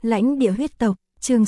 Lãnh địa huyết tộc, chương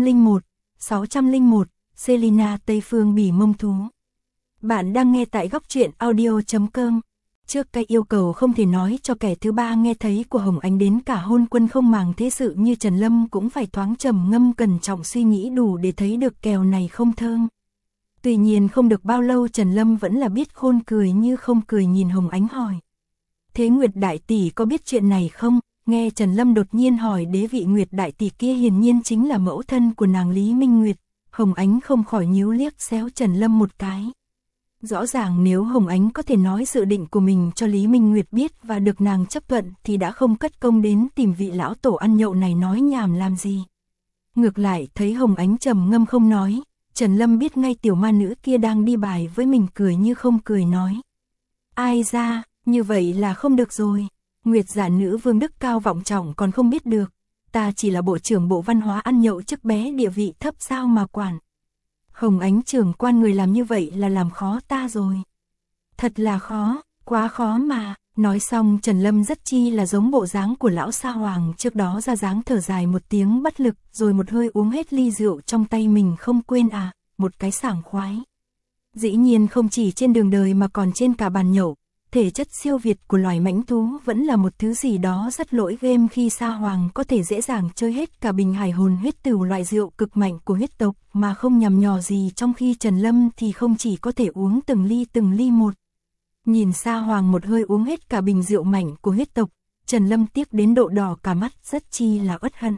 601, Selina Tây Phương Bỉ Mông Thú. Bạn đang nghe tại góc truyện audio.com. Trước cái yêu cầu không thể nói cho kẻ thứ ba nghe thấy của Hồng Ánh đến cả hôn quân không màng thế sự như Trần Lâm cũng phải thoáng trầm ngâm cẩn trọng suy nghĩ đủ để thấy được kèo này không thơm. Tuy nhiên không được bao lâu Trần Lâm vẫn là biết khôn cười như không cười nhìn Hồng Ánh hỏi. Thế Nguyệt Đại Tỷ có biết chuyện này không? Nghe Trần Lâm đột nhiên hỏi đế vị Nguyệt Đại Tỷ kia hiển nhiên chính là mẫu thân của nàng Lý Minh Nguyệt. Hồng Ánh không khỏi nhíu liếc xéo Trần Lâm một cái. Rõ ràng nếu Hồng Ánh có thể nói dự định của mình cho Lý Minh Nguyệt biết và được nàng chấp thuận thì đã không cất công đến tìm vị lão tổ ăn nhậu này nói nhảm làm gì. Ngược lại thấy Hồng Ánh trầm ngâm không nói, Trần Lâm biết ngay tiểu ma nữ kia đang đi bài với mình cười như không cười nói. Ai ra, như vậy là không được rồi. Nguyệt giả nữ vương đức cao vọng trọng còn không biết được. Ta chỉ là bộ trưởng bộ văn hóa ăn nhậu chức bé địa vị thấp sao mà quản. Hồng Ánh trưởng quan người làm như vậy là làm khó ta rồi. Thật là khó, quá khó mà. Nói xong Trần Lâm rất chi là giống bộ dáng của lão Sa Hoàng trước đó ra dáng thở dài một tiếng bất lực rồi một hơi uống hết ly rượu trong tay mình không quên một cái sảng khoái. Dĩ nhiên không chỉ trên đường đời mà còn trên cả bàn nhậu. Thể chất siêu việt của loài mãnh thú vẫn là một thứ gì đó rất lỗi game khi Sa Hoàng có thể dễ dàng chơi hết cả bình hải hồn huyết tửu loại rượu cực mạnh của huyết tộc mà không nhằm nhò gì, trong khi Trần Lâm thì không chỉ có thể uống từng ly một. Nhìn Sa Hoàng một hơi uống hết cả bình rượu mạnh của huyết tộc, Trần Lâm tiếc đến độ đỏ cả mắt, rất chi là uất hận.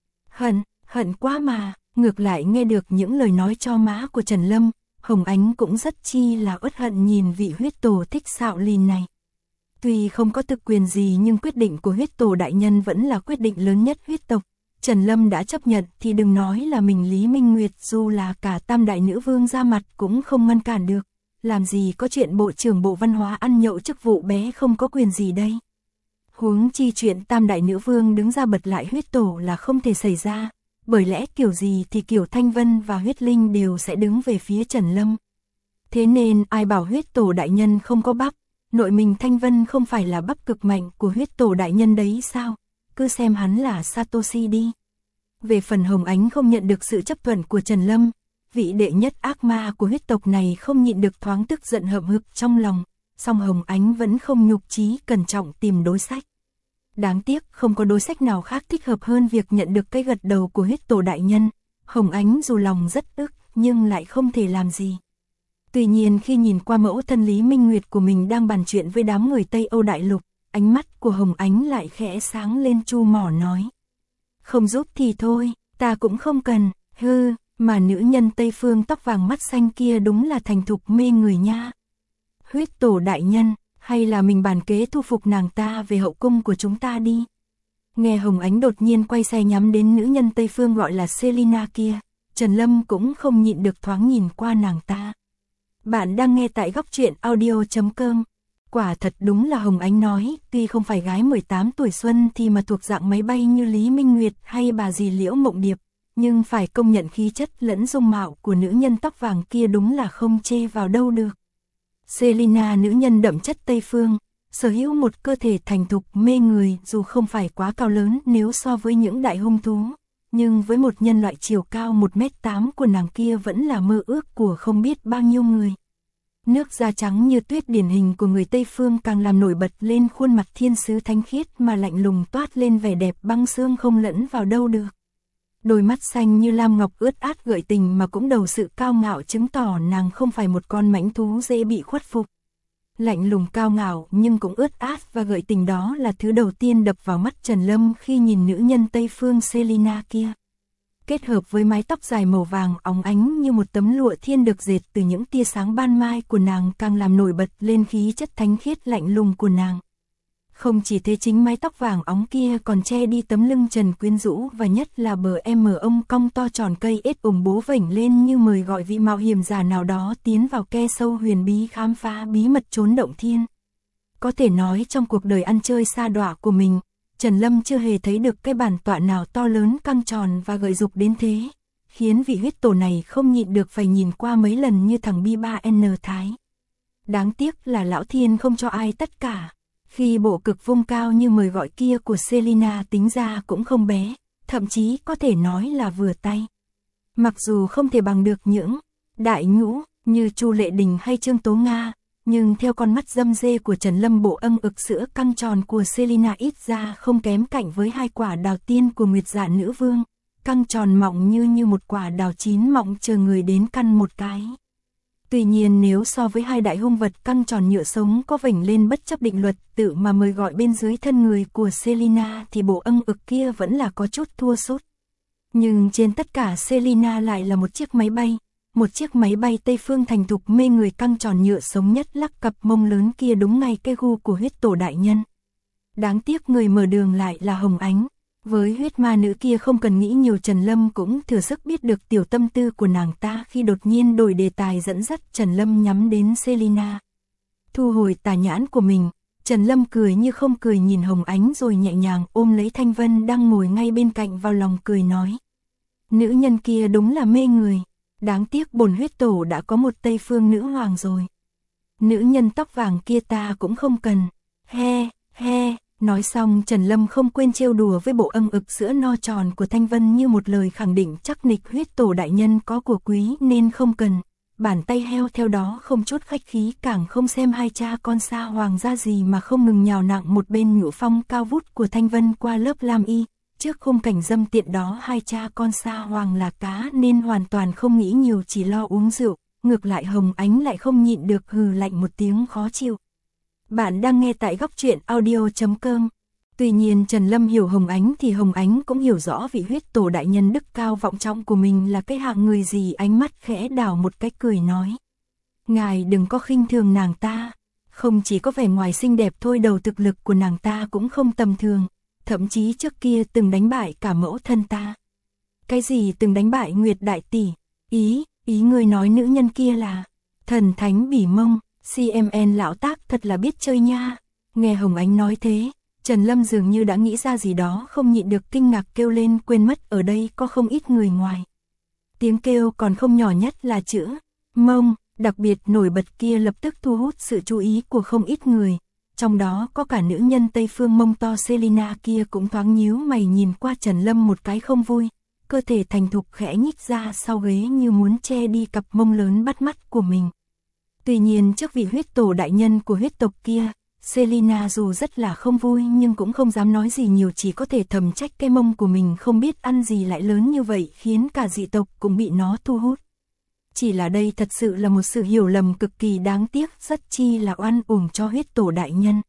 Hận quá mà. Ngược lại nghe được những lời nói cho má của Trần Lâm, Hồng Ánh cũng rất chi là uất hận nhìn vị huyết tổ thích xạo lìn này. Tuy không có thực quyền gì nhưng quyết định của huyết tổ đại nhân vẫn là quyết định lớn nhất huyết tộc. Trần Lâm đã chấp nhận thì đừng nói là mình Lý Minh Nguyệt, dù là cả tam đại nữ vương ra mặt cũng không ngăn cản được. Làm gì có chuyện bộ trưởng bộ văn hóa ăn nhậu chức vụ bé không có quyền gì đây. Huống chi chuyện tam đại nữ vương đứng ra bật lại huyết tổ là không thể xảy ra. Bởi lẽ kiểu gì thì kiểu Thanh Vân và huyết linh đều sẽ đứng về phía Trần Lâm. Thế nên ai bảo huyết tổ đại nhân không có bắp, nội mình Thanh Vân không phải là bắp cực mạnh của huyết tổ đại nhân đấy sao, cứ xem hắn là Satoshi đi. Về phần Hồng Ánh không nhận được sự chấp thuận của Trần Lâm, vị đệ nhất ác ma của huyết tộc này không nhịn được thoáng tức giận hậm hực trong lòng, song Hồng Ánh vẫn không nhục chí cẩn trọng tìm đối sách. Đáng tiếc không có đối sách nào khác thích hợp hơn việc nhận được cái gật đầu của huyết tổ đại nhân. Hồng Ánh dù lòng rất ức nhưng lại không thể làm gì. Tuy nhiên khi nhìn qua mẫu thân Lý Minh Nguyệt của mình đang bàn chuyện với đám người Tây Âu Đại Lục, ánh mắt của Hồng Ánh lại khẽ sáng lên, chu mỏ nói. Không giúp thì thôi, ta cũng không cần, mà nữ nhân Tây Phương tóc vàng mắt xanh kia đúng là thành thục mê người nha. Huyết tổ đại nhân, hay là mình bàn kế thu phục nàng ta về hậu cung của chúng ta đi. Nghe Hồng Ánh đột nhiên quay xe nhắm đến nữ nhân Tây Phương gọi là Selina kia, Trần Lâm cũng không nhịn được thoáng nhìn qua nàng ta. Bạn đang nghe tại góc truyện audio.com. Quả thật đúng là Hồng Ánh nói, tuy không phải gái 18 tuổi xuân thì mà thuộc dạng máy bay như Lý Minh Nguyệt hay bà dì Liễu Mộng Điệp, nhưng phải công nhận khí chất lẫn dung mạo của nữ nhân tóc vàng kia đúng là không chê vào đâu được. Selina nữ nhân đậm chất Tây Phương, sở hữu một cơ thể thành thục mê người dù không phải quá cao lớn nếu so với những đại hung thú, nhưng với một nhân loại chiều cao 1m8 của nàng kia vẫn là mơ ước của không biết bao nhiêu người. Nước da trắng như tuyết điển hình của người Tây Phương càng làm nổi bật lên khuôn mặt thiên sứ thánh khiết mà lạnh lùng toát lên vẻ đẹp băng xương không lẫn vào đâu được. Đôi mắt xanh như lam ngọc ướt át gợi tình mà cũng đầu sự cao ngạo chứng tỏ nàng không phải một con mãnh thú dễ bị khuất phục. Lạnh lùng cao ngạo nhưng cũng ướt át và gợi tình, đó là thứ đầu tiên đập vào mắt Trần Lâm khi nhìn nữ nhân Tây Phương Selina kia. Kết hợp với mái tóc dài màu vàng óng ánh như một tấm lụa thiên được dệt từ những tia sáng ban mai của nàng càng làm nổi bật lên khí chất thánh khiết lạnh lùng của nàng. Không chỉ thế, chính mái tóc vàng óng kia còn che đi tấm lưng trần quyến rũ và nhất là bờ ông cong to tròn cây ếch bố vểnh lên như mời gọi vị mạo hiểm giả nào đó tiến vào ke sâu huyền bí khám phá bí mật chốn động thiên. Có thể nói trong cuộc đời ăn chơi sa đọa của mình, Trần Lâm chưa hề thấy được cái bản tọa nào to lớn căng tròn và gợi dục đến thế, khiến vị huyết tổ này không nhịn được phải nhìn qua mấy lần như thằng Bi3N Thái. Đáng tiếc là lão thiên không cho ai tất cả. Khi bộ cực vung cao như mời gọi kia của Selina tính ra cũng không bé, thậm chí có thể nói là vừa tay. Mặc dù không thể bằng được những đại ngũ như Chu Lệ Đình hay Trương Tố Nga, nhưng theo con mắt dâm dê của Trần Lâm, bộ âng ực sữa căng tròn của Selina ít ra không kém cạnh với hai quả đào tiên của Nguyệt Dạ Nữ Vương, căng tròn mọng như một quả đào chín mọng chờ người đến căn một cái. Tuy nhiên nếu so với hai đại hung vật căng tròn nhựa sống có vểnh lên bất chấp định luật tự mà mời gọi bên dưới thân người của Selina thì bộ âng ực kia vẫn là có chút thua sút. Nhưng trên tất cả Selina lại là một chiếc máy bay Tây Phương thành thục mê người, căng tròn nhựa sống nhất lắc cặp mông lớn kia đúng ngay cái gu của huyết tổ đại nhân. Đáng tiếc người mở đường lại là Hồng Ánh. Với huyết ma nữ kia không cần nghĩ nhiều, Trần Lâm cũng thừa sức biết được tiểu tâm tư của nàng ta khi đột nhiên đổi đề tài dẫn dắt Trần Lâm nhắm đến Selina. Thu hồi tà nhãn của mình, Trần Lâm cười như không cười nhìn Hồng Ánh rồi nhẹ nhàng ôm lấy Thanh Vân đang ngồi ngay bên cạnh vào lòng cười nói. Nữ nhân kia đúng là mê người, đáng tiếc bổn huyết tổ đã có một Tây Phương nữ hoàng rồi. Nữ nhân tóc vàng kia ta cũng không cần, he, he. Nói xong Trần Lâm không quên trêu đùa với bộ âng ực sữa no tròn của Thanh Vân như một lời khẳng định chắc nịch huyết tổ đại nhân có của quý nên không cần. Bàn tay heo theo đó không chút khách khí, càng không xem hai cha con xa hoàng ra gì mà không ngừng nhào nặng một bên ngũ phong cao vút của Thanh Vân qua lớp lam y. Trước khung cảnh dâm tiện đó hai cha con xa hoàng là cá nên hoàn toàn không nghĩ nhiều, chỉ lo uống rượu. Ngược lại Hồng Ánh lại không nhịn được hừ lạnh một tiếng khó chịu. Bạn đang nghe tại góc truyện audio.com. Tuy nhiên Trần Lâm hiểu Hồng Ánh thì Hồng Ánh cũng hiểu rõ vị huyết tổ đại nhân đức cao vọng trọng của mình là cái hạng người gì, ánh mắt khẽ đảo một cách cười nói. Ngài đừng có khinh thường nàng ta, không chỉ có vẻ ngoài xinh đẹp thôi, đầu thực lực của nàng ta cũng không tầm thường, thậm chí trước kia từng đánh bại cả mẫu thân ta. Cái gì từng đánh bại Nguyệt đại tỷ? Ý người nói nữ nhân kia là thần thánh Bỉ Mông. CMN lão tác thật là biết chơi nha. Nghe Hồng Ánh nói thế, Trần Lâm dường như đã nghĩ ra gì đó, không nhịn được kinh ngạc kêu lên, quên mất ở đây có không ít người ngoài. Tiếng kêu còn không nhỏ nhất là chữ mông, đặc biệt nổi bật kia lập tức thu hút sự chú ý của không ít người. Trong đó có cả nữ nhân Tây Phương mông to Selina kia cũng thoáng nhíu mày nhìn qua Trần Lâm một cái không vui. Cơ thể thành thục khẽ nhích ra sau ghế như muốn che đi cặp mông lớn bắt mắt của mình. Tuy nhiên trước vị huyết tổ đại nhân của huyết tộc kia, Selina dù rất là không vui nhưng cũng không dám nói gì nhiều, chỉ có thể thầm trách cái mông của mình không biết ăn gì lại lớn như vậy, khiến cả dị tộc cũng bị nó thu hút. Chỉ là đây thật sự là một sự hiểu lầm cực kỳ đáng tiếc, rất chi là oan uổng cho huyết tổ đại nhân.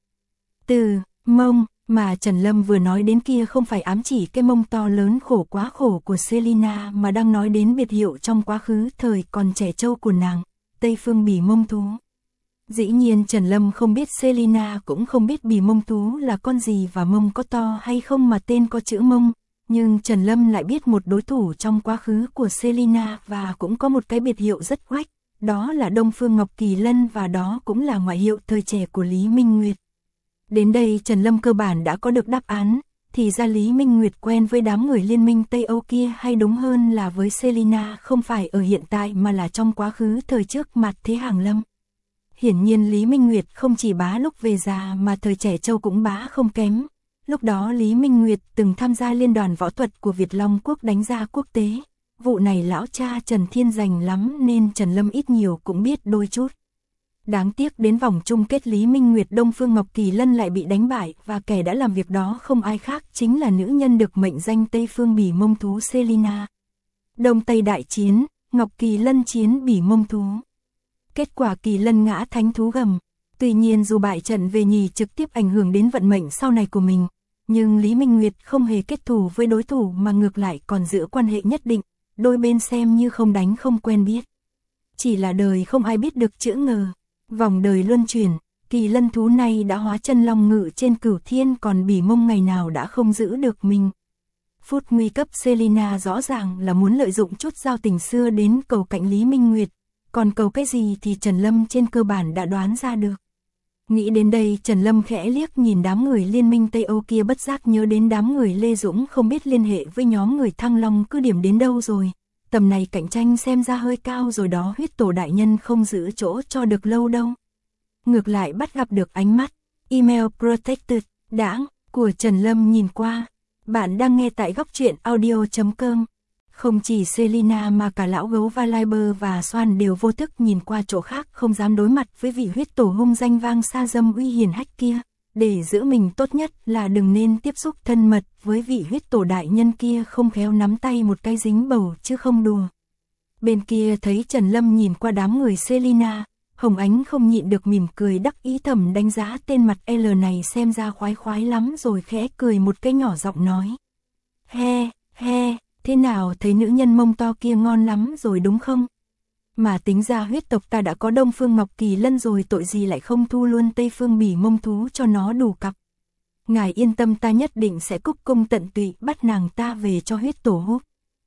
Từ mông mà Trần Lâm vừa nói đến kia không phải ám chỉ cái mông to lớn khổ quá khổ của Selina, mà đang nói đến biệt hiệu trong quá khứ thời còn trẻ trâu của nàng, Tây Phương Bỉ Mông Thú. Dĩ nhiên Trần Lâm không biết, Selina cũng không biết Bỉ Mông Thú là con gì và mông có to hay không mà tên có chữ mông, nhưng Trần Lâm lại biết một đối thủ trong quá khứ của Selina và cũng có một cái biệt hiệu rất oách, đó là Đông Phương Ngọc Kỳ Lân, và đó cũng là ngoại hiệu thời trẻ của Lý Minh Nguyệt. Đến đây Trần Lâm cơ bản đã có được đáp án, thì ra Lý Minh Nguyệt quen với đám người liên minh Tây Âu kia, hay đúng hơn là với Selina, không phải ở hiện tại mà là trong quá khứ thời trước mặt thế Hàng Lâm. Hiển nhiên Lý Minh Nguyệt không chỉ bá lúc về già mà thời trẻ trâu cũng bá không kém. Lúc đó Lý Minh Nguyệt từng tham gia liên đoàn võ thuật của Việt Long Quốc đánh ra quốc tế. Vụ này lão cha Trần Thiên rành lắm nên Trần Lâm ít nhiều cũng biết đôi chút. Đáng tiếc đến vòng chung kết Lý Minh Nguyệt Đông Phương Ngọc Kỳ Lân lại bị đánh bại, và kẻ đã làm việc đó không ai khác chính là nữ nhân được mệnh danh Tây Phương Bỉ Mông Thú Selina. Đông Tây đại chiến, Ngọc Kỳ Lân chiến Bỉ Mông Thú. Kết quả Kỳ Lân ngã thánh thú gầm. Tuy nhiên dù bại trận về nhì trực tiếp ảnh hưởng đến vận mệnh sau này của mình, nhưng Lý Minh Nguyệt không hề kết thù với đối thủ mà ngược lại còn giữ quan hệ nhất định, đôi bên xem như không đánh không quen biết. Chỉ là đời không ai biết được chữ ngờ. Vòng đời luân chuyển, Kỳ Lân thú này đã hóa chân long ngự trên Cửu Thiên, còn Bỉ Mông ngày nào đã không giữ được mình. Phút nguy cấp Selina rõ ràng là muốn lợi dụng chút giao tình xưa đến cầu cạnh Lý Minh Nguyệt, còn cầu cái gì thì Trần Lâm trên cơ bản đã đoán ra được. Nghĩ đến đây Trần Lâm khẽ liếc nhìn đám người liên minh Tây Âu kia, bất giác nhớ đến đám người Lê Dũng không biết liên hệ với nhóm người Thăng Long cứ điểm đến đâu rồi. Tầm này cạnh tranh xem ra hơi cao rồi đó, huyết tổ đại nhân không giữ chỗ cho được lâu đâu. Ngược lại bắt gặp được ánh mắt email protected đãng của Trần Lâm nhìn qua, Bạn đang nghe tại góc truyện audio.com. Không chỉ Selina mà cả lão gấu Valiber và Swan đều vô thức nhìn qua chỗ khác, không dám đối mặt với vị huyết tổ hung danh vang xa dâm uy hiển hách kia. Để giữ mình tốt nhất là đừng nên tiếp xúc thân mật với vị huyết tổ đại nhân kia, không khéo nắm tay một cái dính bầu chứ không đùa. Bên kia thấy Trần Lâm nhìn qua đám người Selina, Hồng Ánh không nhịn được mỉm cười đắc ý, thầm đánh giá tên mặt L này xem ra khoái khoái lắm, rồi khẽ cười một cái nhỏ giọng nói: He, he, thế nào, thấy nữ nhân mông to kia ngon lắm rồi đúng không? Mà tính ra huyết tộc ta đã có Đông Phương Ngọc Kỳ Lân rồi, tội gì lại không thu luôn Tây Phương Bỉ Mông Thú cho nó đủ cặp. Ngài yên tâm, ta nhất định sẽ cúc cung tận tụy bắt nàng ta về cho huyết tổ hút.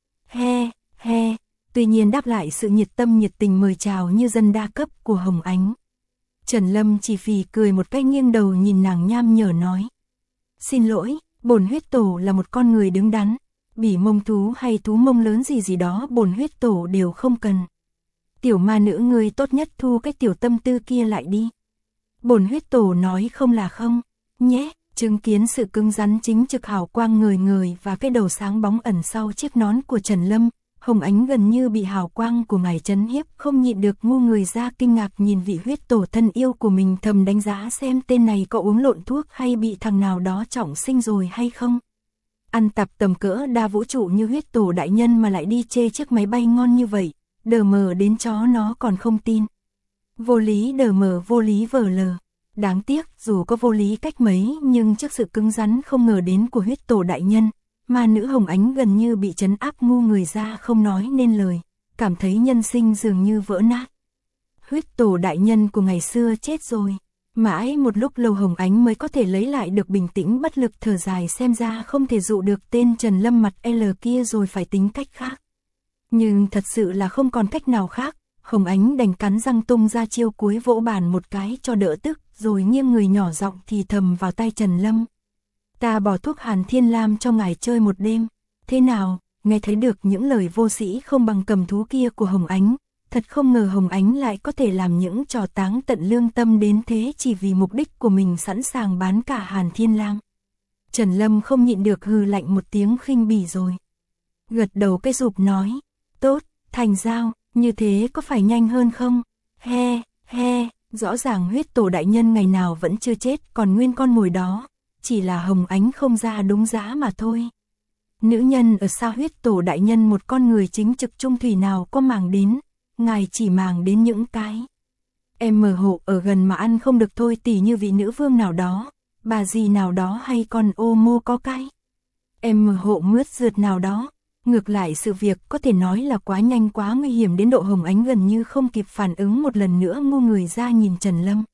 He, he. Tuy nhiên đáp lại sự nhiệt tâm nhiệt tình mời chào như dân đa cấp của Hồng Ánh, Trần Lâm chỉ phì cười một cái, nghiêng đầu nhìn nàng nham nhở nói: Xin lỗi, bổn huyết tổ là một con người đứng đắn, bỉ mông thú hay thú mông lớn gì đó bổn huyết tổ đều không cần. Tiểu ma nữ ngươi tốt nhất thu cái tiểu tâm tư kia lại đi. Bổn huyết tổ nói không là không, nhé. Chứng kiến sự cứng rắn chính trực hào quang ngời ngời và cái đầu sáng bóng ẩn sau chiếc nón của Trần Lâm, Hồng Ánh gần như bị hào quang của ngài chấn hiếp, không nhịn được ngu người ra, kinh ngạc nhìn vị huyết tổ thân yêu của mình, thầm đánh giá xem tên này có uống lộn thuốc hay bị thằng nào đó trọng sinh rồi hay không. Ăn tạp tầm cỡ đa vũ trụ như huyết tổ đại nhân mà lại đi chê chiếc máy bay ngon như vậy, đờ mờ đến chó nó còn không tin. Vô lý đờ mờ, vô lý vờ lờ. Đáng tiếc, dù có vô lý cách mấy nhưng trước sự cứng rắn không ngờ đến của huyết tổ đại nhân, ma nữ Hồng Ánh gần như bị trấn áp, ngu người ra không nói nên lời, cảm thấy nhân sinh dường như vỡ nát. Huyết tổ đại nhân của ngày xưa chết rồi. Mãi một lúc lâu Hồng Ánh mới có thể lấy lại được bình tĩnh, bất lực thở dài, xem ra không thể dụ được tên Trần Lâm mặt L kia rồi, phải tính cách khác. Nhưng thật sự là không còn cách nào khác, Hồng Ánh đành cắn răng tung ra chiêu cuối, vỗ bàn một cái cho đỡ tức, rồi nghiêng người nhỏ giọng thì thầm vào tai Trần Lâm: Ta bỏ thuốc Hàn Thiên Lam cho ngài chơi một đêm. Thế nào? Nghe thấy được những lời vô sĩ không bằng cầm thú kia của Hồng Ánh, thật không ngờ Hồng Ánh lại có thể làm những trò táng tận lương tâm đến thế, chỉ vì mục đích của mình sẵn sàng bán cả Hàn Thiên Lam. Trần Lâm không nhịn được hừ lạnh một tiếng khinh bỉ rồi gật đầu cái rụp nói: Tốt, thành giao, như thế có phải nhanh hơn không? He, he, rõ ràng huyết tổ đại nhân ngày nào vẫn chưa chết, còn nguyên con mồi đó, chỉ là Hồng Ánh không ra đúng giá mà thôi. Nữ nhân ở xa huyết tổ đại nhân một con người chính trực trung thủy nào có màng đến, ngài chỉ màng đến những cái em mờ hộ ở gần mà ăn không được thôi, tỉ như vị nữ vương nào đó, bà gì nào đó, hay con ô mô có cái em mờ hộ mướt rượt nào đó. Ngược lại sự việc có thể nói là quá nhanh, quá nguy hiểm đến độ Hồng Ánh gần như không kịp phản ứng, một lần nữa ngu người ra nhìn Trần Lâm.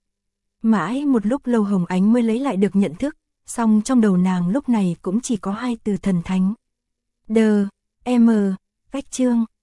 Mãi một lúc lâu Hồng Ánh mới lấy lại được nhận thức, song trong đầu nàng lúc này cũng chỉ có hai từ: thần thánh. M, cách chương.